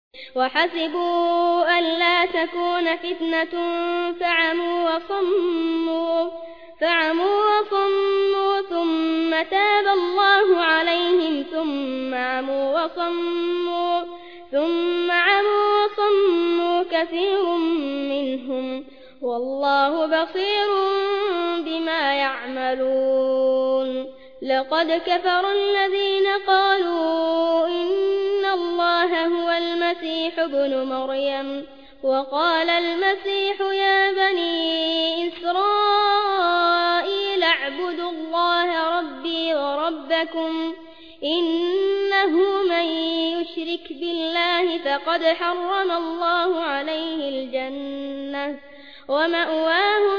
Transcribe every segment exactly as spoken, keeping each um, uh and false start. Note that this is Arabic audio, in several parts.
وحسبوا ألا تكون فتنة فعموا وصموا فعموا وصموا ثم تاب الله عليهم ثم عموا وصموا ثم عموا وصموا كثير منهم والله بصير بما يعملون. لقد كفر الذين قالوا إن الله هو المسيح ابن مريم وقال المسيح يا بني إسرائيل اعبدوا الله ربي وربكم إنه من يشرك بالله فقد حرم الله عليه الجنة ومأواه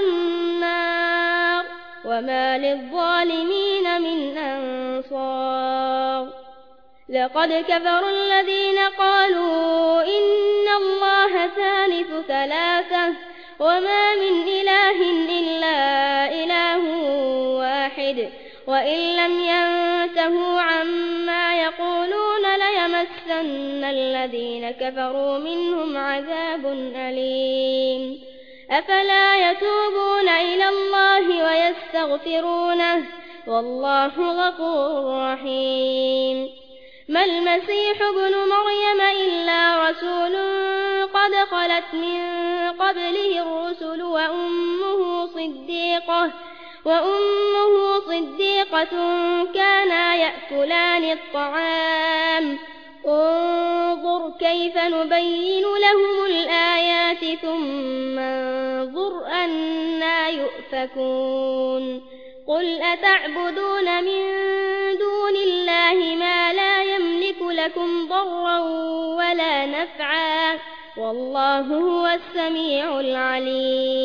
النار وما للظالمين من أنصار. لقد كفر الذين قالوا إن الله ثالث ثلاثة وما من إله إلا إله واحد وإن لم ينتهوا عما يقولون ليمسن الذين كفروا منهم عذاب أليم. أفلا يتوبون إلى الله ويستغفرونه والله غفور رحيم. ما المسيح ابن مريم إلا رسول قد خلت من قبله الرسل وأمه صديقة وأمه صديقة كانا يأكلان الطعام انظر كيف نبين لهم الآيات ثم انظر أنا يؤفكون. قل أتعبدون من دون الله ما لا يملك لكم ضرا ولا نفعا والله هو السميع العليم.